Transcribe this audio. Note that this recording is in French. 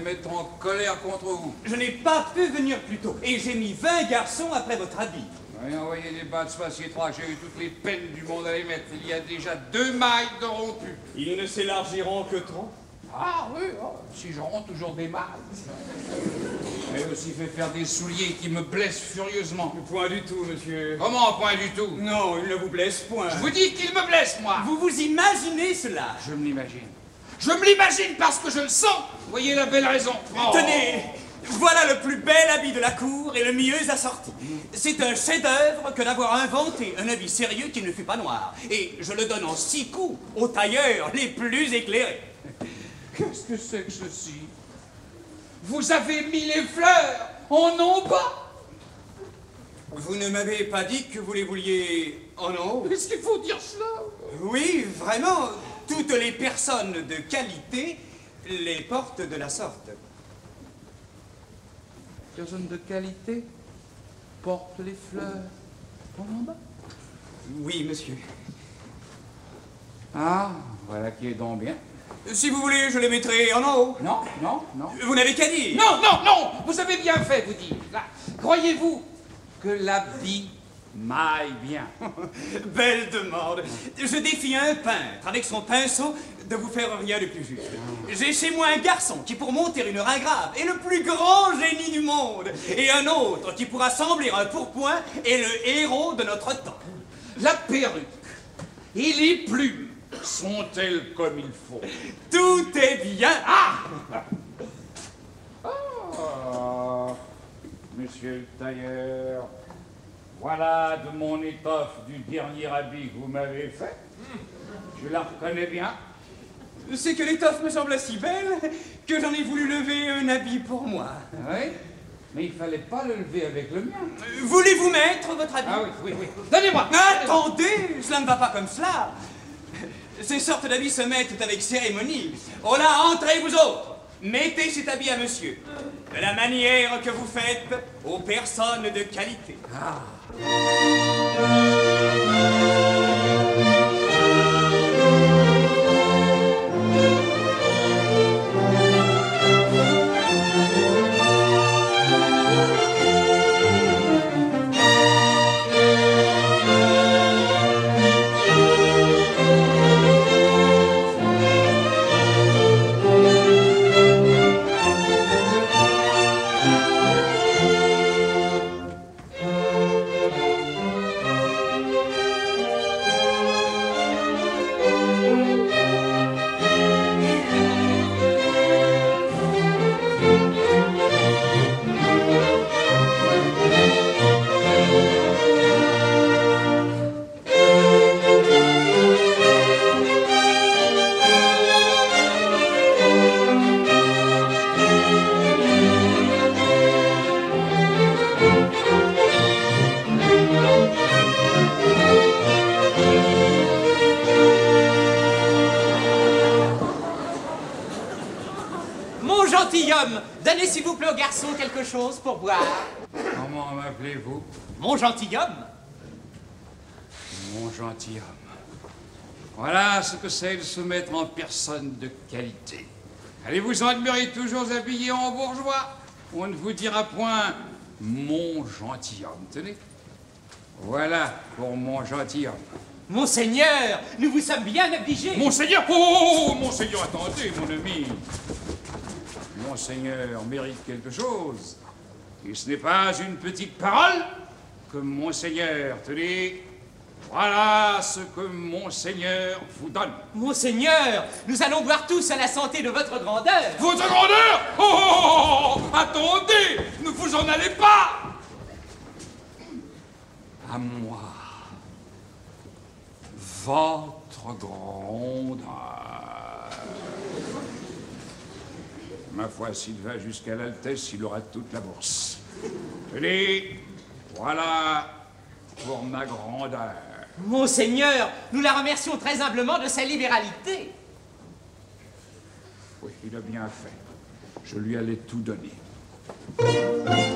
mettre en colère contre vous. Je n'ai pas pu venir plus tôt, et j'ai mis 20 garçons après votre habit. Oui, envoyez des bas de spacier 3, j'ai eu toutes les peines du monde à les mettre. Il y a déjà 2 mailles de rompues. Ils ne s'élargiront que trop. Ah oui, si j'en rends toujours des mailles. J'ai aussi fait faire des souliers qui me blessent furieusement. Point du tout, monsieur. Comment, point du tout? Non, ils ne vous blessent point. Je vous dis qu'ils me blessent, moi. Vous vous imaginez cela? Je me l'imagine. Je me l'imagine parce que je le sens. Voyez la belle raison. Oh. Tenez, voilà le plus bel habit de la cour et le mieux assorti. C'est un chef-d'œuvre que d'avoir inventé un habit sérieux qui ne fut pas noir. Et je le donne en 6 coups aux tailleurs les plus éclairés. Qu'est-ce que c'est que ceci? Vous avez mis les fleurs en bas. Vous ne m'avez pas dit que vous les vouliez en haut? Est-ce qu'il faut dire cela? Oui, vraiment. Toutes les personnes de qualité les portent de la sorte. Personne de qualité porte les fleurs en bas? Oui, monsieur. Ah, voilà qui est donc bien. Si vous voulez, je les mettrai en haut. Non, non, non. Vous n'avez qu'à dire. Non, non, non. Vous avez bien fait, vous dites. Là, croyez-vous que l'habit m'aille bien? Belle demande. Je défie un peintre avec son pinceau de vous faire rien de plus juste. J'ai chez moi un garçon qui, pour monter une ringrave, est le plus grand génie du monde. Et un autre qui, pour assembler un pourpoint, est le héros de notre temps. La perruque et les plumes sont-elles comme il faut? Tout est bien. Ah! Monsieur le tailleur, voilà de mon étoffe du dernier habit que vous m'avez fait. Je la reconnais bien. C'est que l'étoffe me semble si belle que j'en ai voulu lever un habit pour moi. Oui, mais il fallait pas le lever avec le mien. Voulez-vous mettre votre habit? Ah oui, oui, oui. Donnez-moi. Attendez, cela ne va pas comme cela. Ces sortes d'habits se mettent avec cérémonie. Oh là, entrez vous autres. Mettez cet habit à monsieur. De la manière que vous faites aux personnes de qualité. Ah. Donnez s'il vous plaît au garçon quelque chose pour boire. Comment m'appelez-vous? Mon gentilhomme. Mon gentilhomme. Voilà ce que c'est de se mettre en personne de qualité. Allez-vous-en demeurer toujours habillé en bourgeois? On ne vous dira point mon gentilhomme. Tenez. Voilà pour mon gentilhomme. Monseigneur, nous vous sommes bien obligés. Monseigneur! Oh, monseigneur, attendez, mon ami. Monseigneur mérite quelque chose. Et ce n'est pas une petite parole que Monseigneur, tenez, voilà ce que Monseigneur vous donne. Monseigneur, nous allons boire tous à la santé de votre grandeur. Votre grandeur? Oh, attendez, ne vous en allez pas. À moi, votre grandeur. Ma foi, s'il va jusqu'à l'Altesse, il aura toute la bourse. Tenez, voilà pour ma grandeur. Monseigneur, nous la remercions très humblement de sa libéralité. Oui, il a bien fait. Je lui allais tout donner.